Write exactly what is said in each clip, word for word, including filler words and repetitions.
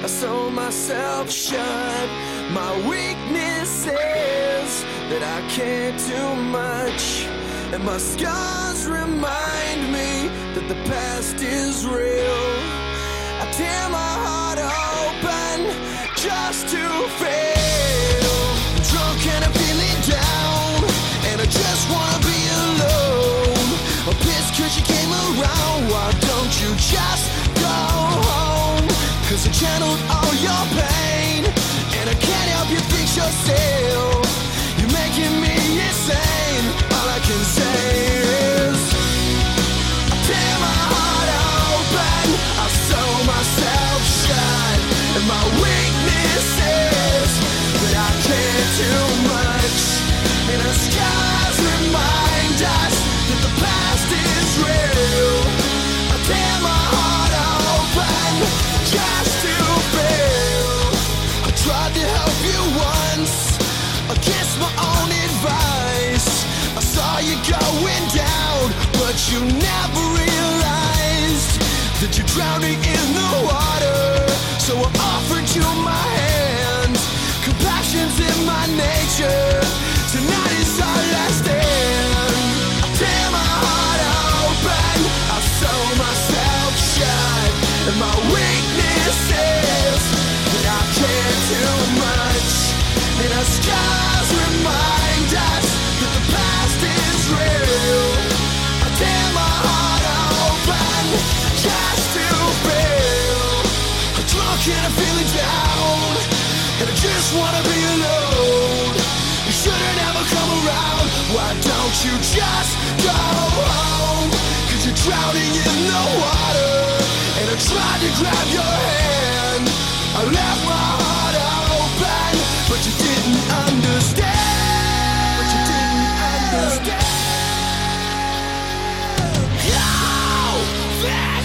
sew myself shut. My weakness is that I can't do much, and my scars remind me that the past is real. I tear my heart open just to fail. I'm drunk and I'm feeling down, and I just wanna be alone. I'm pissed cause you came around. Why don't you just go home? Cause I channeled all your pain, and I can't help you fix yourself. You're making me insane. All I can say is I tear my heart open, I sew myself shut, and my weakness is that I can't do much, and the scars remind us that the past is real. I tear my heart open just to feel. I tried to help you once against my own advice. I saw you going down, but you never realized that you're drowning in the water. So I offered you my hand. Compassion's in my nature. Tonight is our last stand. I tear my heart open, I sew myself shut, and my weakness is that I can't do much, and the scars remind us that the past is real. I tear my heart open just to feel. I'm drunk and I'm feeling down, and I just wanna be alone. You should've never come around. Why don't you just go home? Cause you're drowning in the water, and I tried to grab your hand. I left my heart open, but you didn't understand. But you didn't understand. Go fix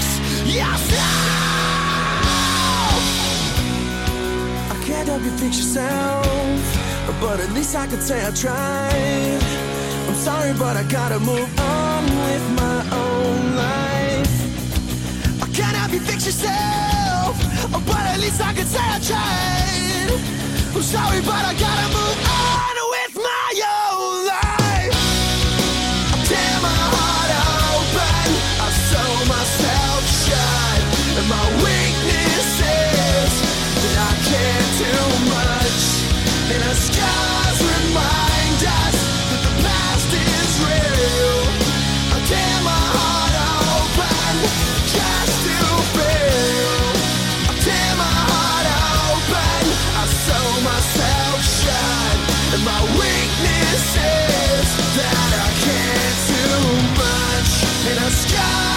yourself. I can't help you fix yourself, but at least I could say I tried. I'm sorry, but I gotta move on with my own life. I can't help you fix yourself, but at least I could say I tried. I'm sorry, but I gotta move on with my own life. I tear my heart open, I sew myself shut, and my weakness is that I can't do much, and the scars remind us that the past is real. I tear my heart open just to feel. I tear my heart open, I sew myself shut, and my weakness is that I can't do much, and the scars